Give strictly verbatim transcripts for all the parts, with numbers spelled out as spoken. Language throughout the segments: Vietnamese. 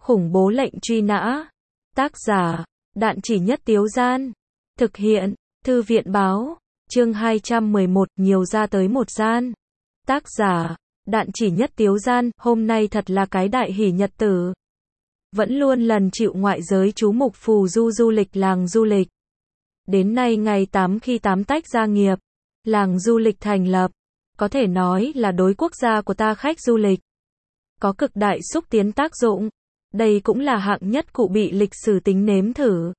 Khủng bố lệnh truy nã. Tác giả, Đạn Chỉ Nhất Tiếu Gian. Thực hiện, Thư viện Báo. Chương hai trăm mười một, nhiều ra tới một gian. Tác giả, Đạn Chỉ Nhất Tiếu Gian. Hôm nay thật là cái đại hỷ nhật tử. Vẫn luôn lần chịu ngoại giới chú mục phù du du lịch làng du lịch. Đến nay ngày tám khi tám tách gia nghiệp, làng du lịch thành lập. Có thể nói là đối quốc gia của ta khách du lịch có cực đại xúc tiến tác dụng. Đây cũng là hạng nhất cụ bị lịch sử tính nếm thử.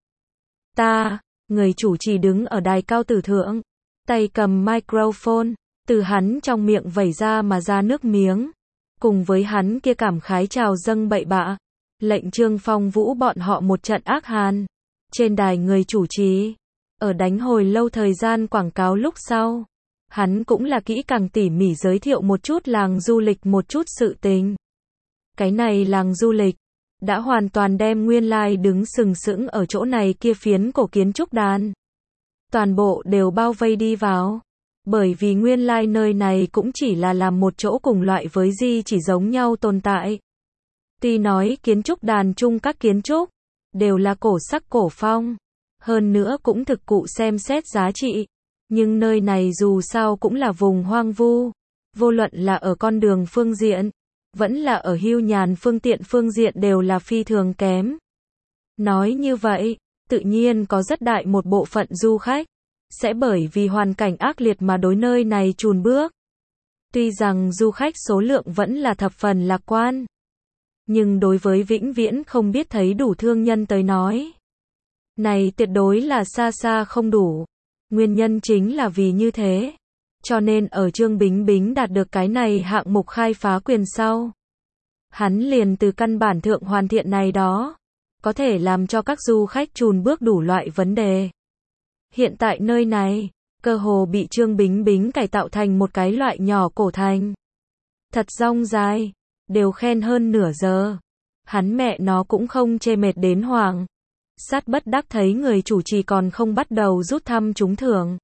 Ta, người chủ trì đứng ở đài cao tử thượng, tay cầm microphone, từ hắn trong miệng vẩy ra mà ra nước miếng. Cùng với hắn kia cảm khái trào dâng bậy bạ, lệnh Trương Phong Vũ bọn họ một trận ác hàn. Trên đài người chủ trì, ở đánh hồi lâu thời gian quảng cáo lúc sau, hắn cũng là kỹ càng tỉ mỉ giới thiệu một chút làng du lịch một chút sự tình. Cái này làng du lịch đã hoàn toàn đem nguyên lai đứng sừng sững ở chỗ này kia phiến cổ kiến trúc đàn toàn bộ đều bao vây đi vào. Bởi vì nguyên lai nơi này cũng chỉ là làm một chỗ cùng loại với di chỉ giống nhau tồn tại. Tuy nói kiến trúc đàn chung các kiến trúc đều là cổ sắc cổ phong, hơn nữa cũng thực cụ xem xét giá trị, nhưng nơi này dù sao cũng là vùng hoang vu, vô luận là ở con đường phương diện, vẫn là ở hưu nhàn phương tiện phương diện đều là phi thường kém. Nói như vậy, tự nhiên có rất đại một bộ phận du khách sẽ bởi vì hoàn cảnh ác liệt mà đối nơi này chùn bước. Tuy rằng du khách số lượng vẫn là thập phần lạc quan, nhưng đối với vĩnh viễn không biết thấy đủ thương nhân tới nói, này tuyệt đối là xa xa không đủ. Nguyên nhân chính là vì như thế, cho nên ở Trương Bính Bính đạt được cái này hạng mục khai phá quyền sau, hắn liền từ căn bản thượng hoàn thiện này đó, có thể làm cho các du khách chùn bước đủ loại vấn đề. Hiện tại nơi này, cơ hồ bị Trương Bính Bính cải tạo thành một cái loại nhỏ cổ thành. Thật rong dài, đều khen hơn nửa giờ. Hắn mẹ nó cũng không chê mệt đến hoảng. Sát bất đắc thấy người chủ trì còn không bắt đầu rút thăm trúng thưởng.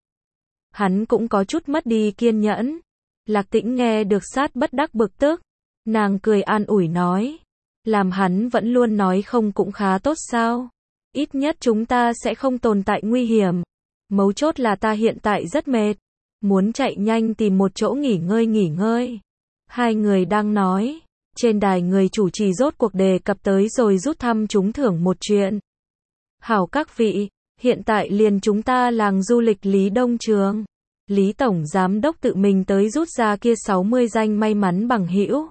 Hắn cũng có chút mất đi kiên nhẫn. Lạc Tĩnh nghe được sát bất đắc bực tức. Nàng cười an ủi nói. Làm hắn vẫn luôn nói không cũng khá tốt sao. Ít nhất chúng ta sẽ không tồn tại nguy hiểm. Mấu chốt là ta hiện tại rất mệt. Muốn chạy nhanh tìm một chỗ nghỉ ngơi nghỉ ngơi. Hai người đang nói. Trên đài người chủ trì rốt cuộc đề cập tới rồi rút thăm trúng thưởng một chuyện. Hảo các vị, hiện tại liền chúng ta làng du lịch Lý Đông Trường. Lý Tổng Giám Đốc tự mình tới rút ra kia sáu mươi danh may mắn bằng hữu.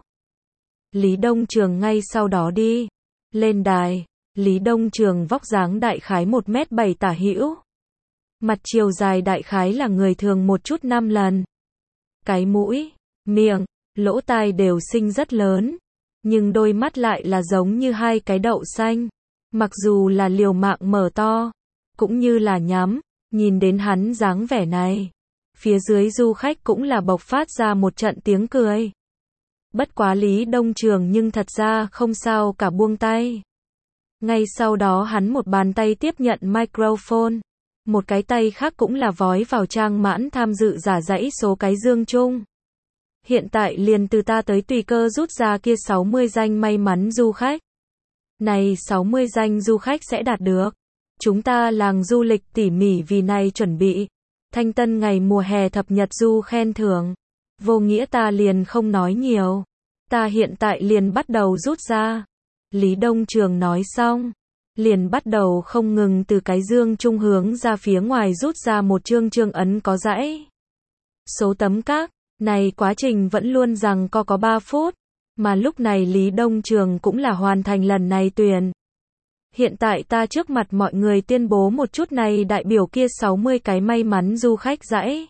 Lý Đông Trường ngay sau đó đi. Lên đài, Lý Đông Trường vóc dáng đại khái một mét bảy tả hữu. Mặt chiều dài đại khái là người thường một chút năm lần. Cái mũi, miệng, lỗ tai đều sinh rất lớn. Nhưng đôi mắt lại là giống như hai cái đậu xanh. Mặc dù là liều mạng mở to, cũng như là nhắm, nhìn đến hắn dáng vẻ này. Phía dưới du khách cũng là bộc phát ra một trận tiếng cười. Bất quá Lý Đông Trường nhưng thật ra không sao cả buông tay. Ngay sau đó hắn một bàn tay tiếp nhận microphone. Một cái tay khác cũng là vói vào trang mãn tham dự giả dãy số cái dương chung. Hiện tại liền từ ta tới tùy cơ rút ra kia sáu mươi danh may mắn du khách. Này sáu mươi danh du khách sẽ đạt được. Chúng ta làng du lịch tỉ mỉ vì này chuẩn bị. Thanh tân ngày mùa hè thập nhật du khen thưởng. Vô nghĩa ta liền không nói nhiều. Ta hiện tại liền bắt đầu rút ra. Lý Đông Trường nói xong. Liền bắt đầu không ngừng từ cái dương trung hướng ra phía ngoài rút ra một chương chương ấn có dãy số tấm các. Này quá trình vẫn luôn rằng có có ba phút. Mà lúc này Lý Đông Trường cũng là hoàn thành lần này tuyển. Hiện tại ta trước mặt mọi người tuyên bố một chút này đại biểu kia sáu mươi cái may mắn du khách dãy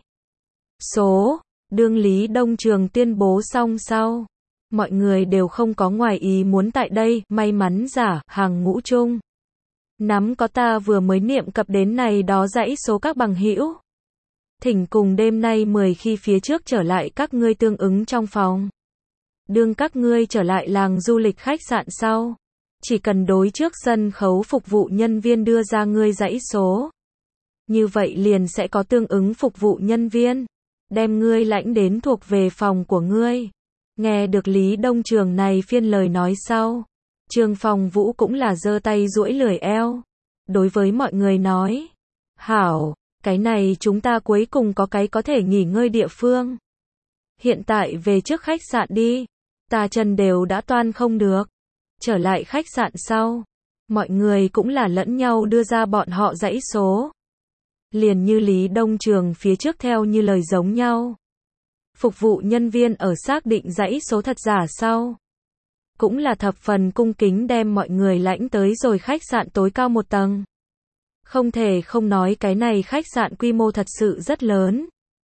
số. Đương Lý Đông Trường tuyên bố xong sau, mọi người đều không có ngoài ý muốn tại đây, may mắn giả, hàng ngũ chung. Nắm có ta vừa mới niệm cập đến này đó dãy số các bằng hữu. Thỉnh cùng đêm nay mười khi phía trước trở lại các ngươi tương ứng trong phòng. Đương các ngươi trở lại làng du lịch khách sạn sau, chỉ cần đối trước sân khấu phục vụ nhân viên đưa ra ngươi dãy số. Như vậy liền sẽ có tương ứng phục vụ nhân viên, đem ngươi lãnh đến thuộc về phòng của ngươi. Nghe được Lý Đông Trường này phiên lời nói sau, Trương Phong Vũ cũng là giơ tay duỗi lười eo. Đối với mọi người nói. Hảo, cái này chúng ta cuối cùng có cái có thể nghỉ ngơi địa phương. Hiện tại về trước khách sạn đi. Ta chân đều đã toan không được. Trở lại khách sạn sau. Mọi người cũng là lẫn nhau đưa ra bọn họ dãy số. Liền như Lý Đông Trường phía trước theo như lời giống nhau. Phục vụ nhân viên ở xác định dãy số thật giả sau. Cũng là thập phần cung kính đem mọi người lãnh tới rồi khách sạn tối cao một tầng. Không thể không nói cái này khách sạn quy mô thật sự rất lớn.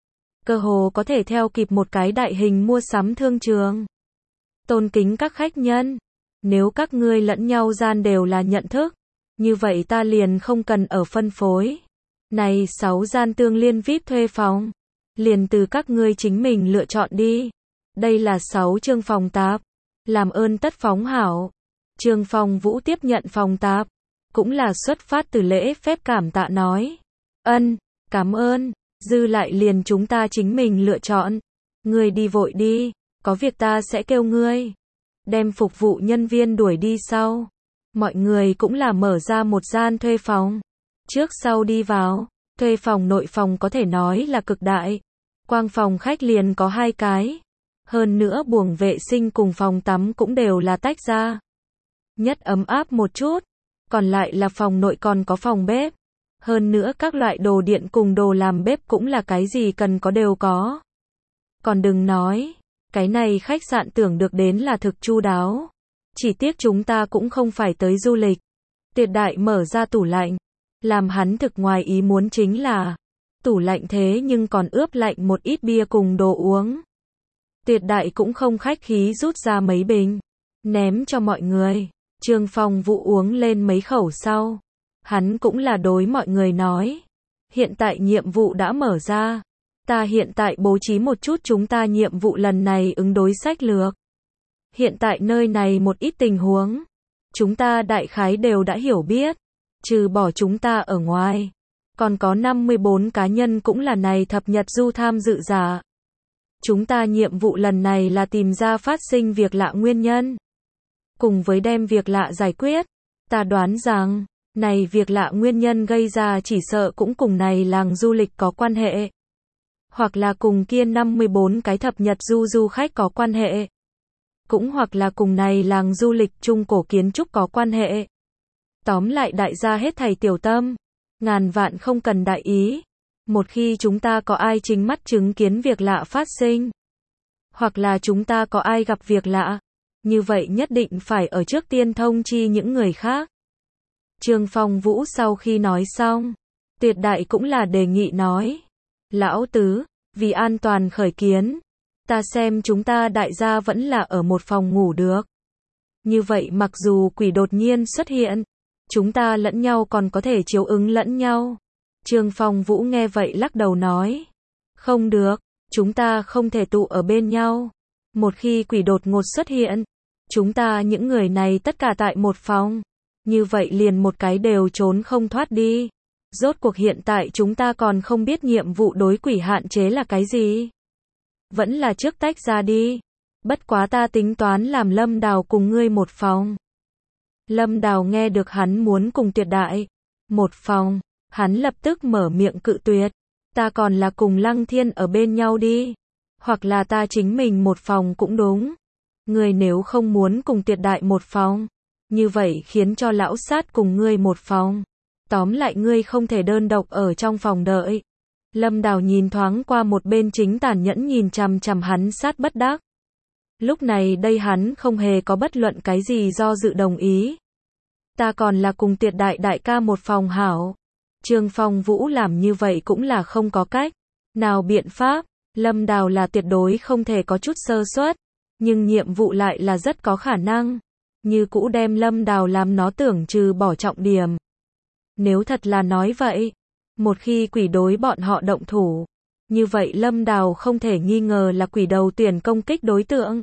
Cơ hồ có thể theo kịp một cái đại hình mua sắm thương trường. Tôn kính các khách nhân. Nếu các ngươi lẫn nhau gian đều là nhận thức. Như vậy ta liền không cần ở phân phối. Này sáu gian tương liên vi ai pi thuê phòng. Liền từ các ngươi chính mình lựa chọn đi. Đây là sáu chương phòng tạp. Làm ơn tất phóng hảo. Trương Phong Vũ tiếp nhận phòng tạp. Cũng là xuất phát từ lễ phép cảm tạ nói. Ân, cảm ơn. Dư lại liền chúng ta chính mình lựa chọn. Ngươi đi vội đi. Có việc ta sẽ kêu ngươi. Đem phục vụ nhân viên đuổi đi sau. Mọi người cũng là mở ra một gian thuê phòng. Trước sau đi vào. Thuê phòng nội phòng có thể nói là cực đại. Quang phòng khách liền có hai cái. Hơn nữa buồng vệ sinh cùng phòng tắm cũng đều là tách ra. Nhất ấm áp một chút. Còn lại là phòng nội còn có phòng bếp. Hơn nữa các loại đồ điện cùng đồ làm bếp cũng là cái gì cần có đều có. Còn đừng nói. Cái này khách sạn tưởng được đến là thực chu đáo. Chỉ tiếc chúng ta cũng không phải tới du lịch. Tuyệt đại mở ra tủ lạnh. Làm hắn thực ngoài ý muốn chính là. Tủ lạnh thế nhưng còn ướp lạnh một ít bia cùng đồ uống. Tuyệt đại cũng không khách khí rút ra mấy bình. Ném cho mọi người. Trương Phong Vũ uống lên mấy khẩu sau. Hắn cũng là đối mọi người nói. Hiện tại nhiệm vụ đã mở ra. Ta hiện tại bố trí một chút chúng ta nhiệm vụ lần này ứng đối sách lược. Hiện tại nơi này một ít tình huống. Chúng ta đại khái đều đã hiểu biết. Trừ bỏ chúng ta ở ngoài. Còn có năm mươi bốn cá nhân cũng là này thập nhật du tham dự giả. Chúng ta nhiệm vụ lần này là tìm ra phát sinh việc lạ nguyên nhân. Cùng với đem việc lạ giải quyết. Ta đoán rằng, này việc lạ nguyên nhân gây ra chỉ sợ cũng cùng này làng du lịch có quan hệ. Hoặc là cùng kia năm mươi bốn cái thập nhật du du khách có quan hệ. Cũng hoặc là cùng này làng du lịch trung cổ kiến trúc có quan hệ. Tóm lại đại gia hết thảy tiểu tâm. Ngàn vạn không cần đại ý. Một khi chúng ta có ai chính mắt chứng kiến việc lạ phát sinh. Hoặc là chúng ta có ai gặp việc lạ. Như vậy nhất định phải ở trước tiên thông chi những người khác. Trương Phong Vũ sau khi nói xong. Tuyệt đại cũng là đề nghị nói. Lão tứ, vì an toàn khởi kiến. Ta xem chúng ta đại gia vẫn là ở một phòng ngủ được. Như vậy mặc dù quỷ đột nhiên xuất hiện. Chúng ta lẫn nhau còn có thể chiếu ứng lẫn nhau. Trương Phong Vũ nghe vậy lắc đầu nói. Không được, chúng ta không thể tụ ở bên nhau. Một khi quỷ đột ngột xuất hiện. Chúng ta những người này tất cả tại một phòng. Như vậy liền một cái đều trốn không thoát đi. Rốt cuộc hiện tại chúng ta còn không biết nhiệm vụ đối quỷ hạn chế là cái gì. Vẫn là trước tách ra đi. Bất quá ta tính toán làm Lâm Đào cùng ngươi một phòng. Lâm Đào nghe được hắn muốn cùng Tuyệt đại. Một phòng. Hắn lập tức mở miệng cự tuyệt. Ta còn là cùng Lăng Thiên ở bên nhau đi. Hoặc là ta chính mình một phòng cũng đúng. Ngươi nếu không muốn cùng Tuyệt đại một phòng. Như vậy khiến cho lão sát cùng ngươi một phòng. Tóm lại ngươi không thể đơn độc ở trong phòng đợi. Lâm Đào nhìn thoáng qua một bên chính tàn nhẫn nhìn chằm chằm hắn sát bất đắc. Lúc này đây hắn không hề có bất luận cái gì do dự đồng ý. Ta còn là cùng Tuyệt đại đại ca một phòng hảo. Trương Phong Vũ làm như vậy cũng là không có cách. Nào biện pháp, Lâm Đào là tuyệt đối không thể có chút sơ suất. Nhưng nhiệm vụ lại là rất có khả năng. Như cũ đem Lâm Đào làm nó tưởng trừ bỏ trọng điểm. Nếu thật là nói vậy, một khi quỷ đối bọn họ động thủ, như vậy Lâm Đào không thể nghi ngờ là quỷ đầu tuyển công kích đối tượng.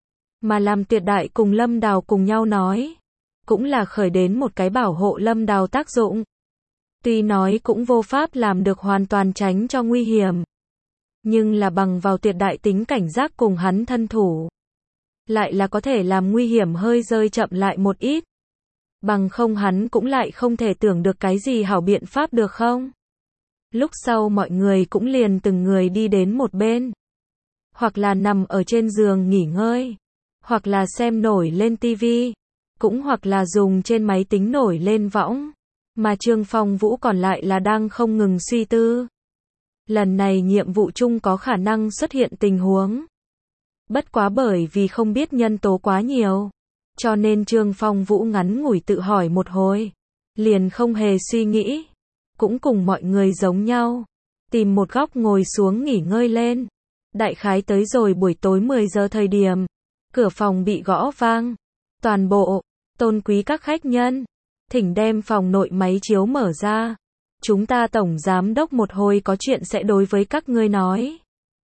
Mà làm Tuyệt đại cùng Lâm Đào cùng nhau nói, cũng là khởi đến một cái bảo hộ Lâm Đào tác dụng. Tuy nói cũng vô pháp làm được hoàn toàn tránh cho nguy hiểm, nhưng là bằng vào Tuyệt đại tính cảnh giác cùng hắn thân thủ. lại là có thể làm nguy hiểm hơi rơi chậm lại một ít. Bằng không hắn cũng lại không thể tưởng được cái gì hảo biện pháp được không? Lúc sau mọi người cũng liền từng người đi đến một bên. Hoặc là nằm ở trên giường nghỉ ngơi. Hoặc là xem nổi lên tivi. Cũng hoặc là dùng trên máy tính nổi lên võng. Mà Trương Phong Vũ còn lại là đang không ngừng suy tư. Lần này nhiệm vụ chung có khả năng xuất hiện tình huống. Bất quá bởi vì không biết nhân tố quá nhiều. Cho nên Trương Phong Vũ ngắn ngủi tự hỏi một hồi. Liền không hề suy nghĩ. Cũng cùng mọi người giống nhau. Tìm một góc ngồi xuống nghỉ ngơi lên. Đại khái tới rồi buổi tối mười giờ thời điểm. Cửa phòng bị gõ vang. Toàn bộ, tôn quý các khách nhân. Thỉnh đem phòng nội máy chiếu mở ra. Chúng ta tổng giám đốc một hồi có chuyện sẽ đối với các ngươi nói.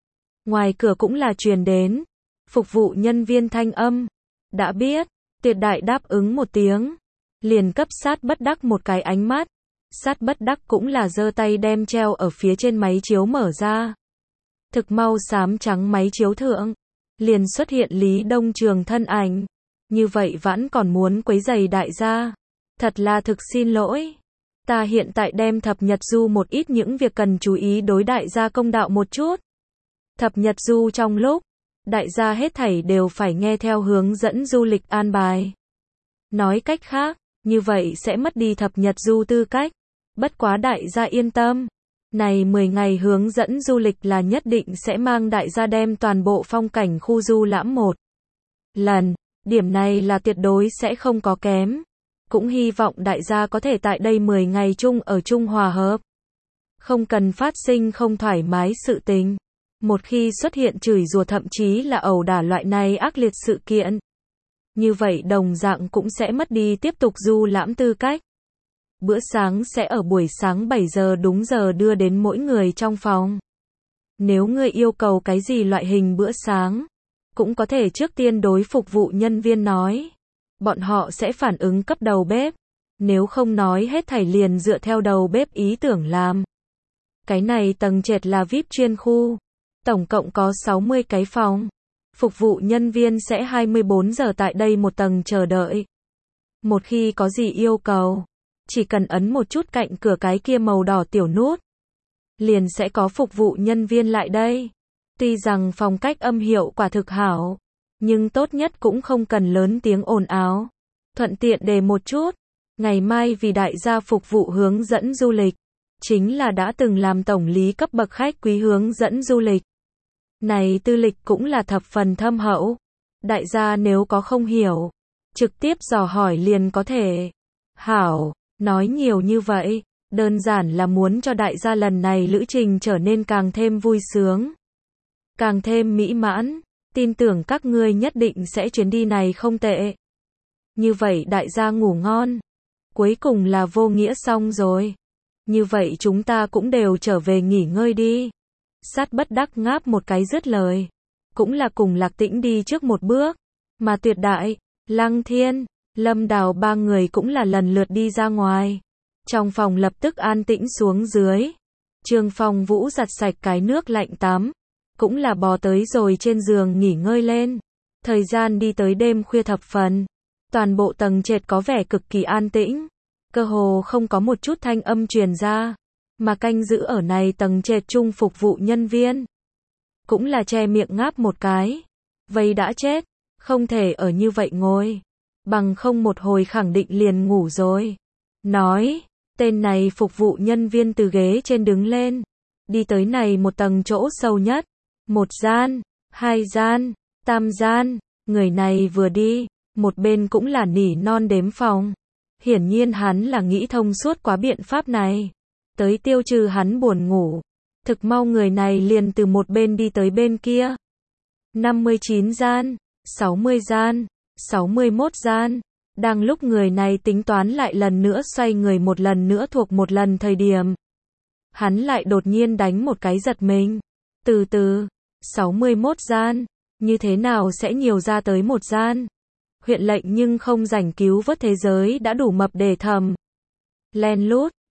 Ngoài cửa cũng là truyền đến. Phục vụ nhân viên thanh âm. Đã biết, Tuyệt Đại đáp ứng một tiếng. Liền cấp Sát Bất Đắc một cái ánh mắt. Sát Bất Đắc cũng là giơ tay đem treo ở phía trên máy chiếu mở ra. Thực mau xám trắng máy chiếu thượng. Liền xuất hiện Lý Đông Trường thân ảnh. Như vậy vẫn còn muốn quấy rầy đại gia. Thật là thực xin lỗi. Ta hiện tại đem thập nhật du một ít những việc cần chú ý đối đại gia công đạo một chút. Thập nhật du trong lúc, đại gia hết thảy đều phải nghe theo hướng dẫn du lịch an bài. Nói cách khác, như vậy sẽ mất đi thập nhật du tư cách. Bất quá đại gia yên tâm. Này mười ngày hướng dẫn du lịch là nhất định sẽ mang đại gia đem toàn bộ phong cảnh khu du lãm một lần. Điểm này là tuyệt đối sẽ không có kém. Cũng hy vọng đại gia có thể tại đây mười ngày chung ở chung hòa hợp. Không cần phát sinh không thoải mái sự tình. Một khi xuất hiện chửi rủa thậm chí là ẩu đả loại này ác liệt sự kiện. Như vậy đồng dạng cũng sẽ mất đi tiếp tục du lãm tư cách. Bữa sáng sẽ ở buổi sáng bảy giờ đúng giờ đưa đến mỗi người trong phòng. Nếu người yêu cầu cái gì loại hình bữa sáng, cũng có thể trước tiên đối phục vụ nhân viên nói. Bọn họ sẽ phản ứng cấp đầu bếp. Nếu không nói hết thảy liền dựa theo đầu bếp ý tưởng làm. Cái này tầng trệt là vi ai pi chuyên khu. Tổng cộng có sáu mươi cái phòng. Phục vụ nhân viên sẽ hai mươi bốn giờ tại đây một tầng chờ đợi. Một khi có gì yêu cầu, chỉ cần ấn một chút cạnh cửa cái kia màu đỏ tiểu nút. Liền sẽ có phục vụ nhân viên lại đây. Tuy rằng phong cách âm hiệu quả thực hảo. Nhưng tốt nhất cũng không cần lớn tiếng ồn ào. Thuận tiện đề một chút. Ngày mai vì đại gia phục vụ hướng dẫn du lịch. Chính là đã từng làm tổng lý cấp bậc khách quý hướng dẫn du lịch. Này tư lịch cũng là thập phần thâm hậu. Đại gia nếu có không hiểu, trực tiếp dò hỏi liền có thể. Hảo, nói nhiều như vậy, đơn giản là muốn cho đại gia lần này lữ trình trở nên càng thêm vui sướng. Càng thêm mỹ mãn. Tin tưởng các ngươi nhất định sẽ chuyến đi này không tệ. Như vậy đại gia ngủ ngon. Cuối cùng là vô nghĩa xong rồi. Như vậy chúng ta cũng đều trở về nghỉ ngơi đi. Sát Bất Đắc ngáp một cái dứt lời. Cũng là cùng Lạc Tĩnh đi trước một bước. Mà Tuyệt Đại, Lăng Thiên, Lâm Đào ba người cũng là lần lượt đi ra ngoài. Trong phòng lập tức an tĩnh xuống dưới. Trương Phong Vũ giặt sạch cái nước lạnh tắm. Cũng là bò tới rồi trên giường nghỉ ngơi lên. Thời gian đi tới đêm khuya thập phần. Toàn bộ tầng trệt có vẻ cực kỳ an tĩnh. Cơ hồ không có một chút thanh âm truyền ra. Mà canh giữ ở này tầng trệt chung phục vụ nhân viên. Cũng là che miệng ngáp một cái. Vây đã chết. Không thể ở như vậy ngồi. Bằng không một hồi khẳng định liền ngủ rồi. Nói. Tên này phục vụ nhân viên từ ghế trên đứng lên. Đi tới này một tầng chỗ sâu nhất. Một gian, hai gian, tam gian, người này vừa đi, một bên cũng là nỉ non đếm phòng. Hiển nhiên hắn là nghĩ thông suốt quá biện pháp này. Tới tiêu trừ hắn buồn ngủ. Thực mau người này liền từ một bên đi tới bên kia. năm mươi chín gian, sáu mươi gian, sáu mươi mốt gian. Đang lúc người này tính toán lại lần nữa xoay người một lần nữa thuộc một lần thời điểm. Hắn lại đột nhiên đánh một cái giật mình. Từ từ. sáu mươi mốt gian, như thế nào sẽ nhiều ra tới một gian? Huyện lệnh nhưng không rảnh cứu vớt thế giới đã đủ mập để thầm. Len lút,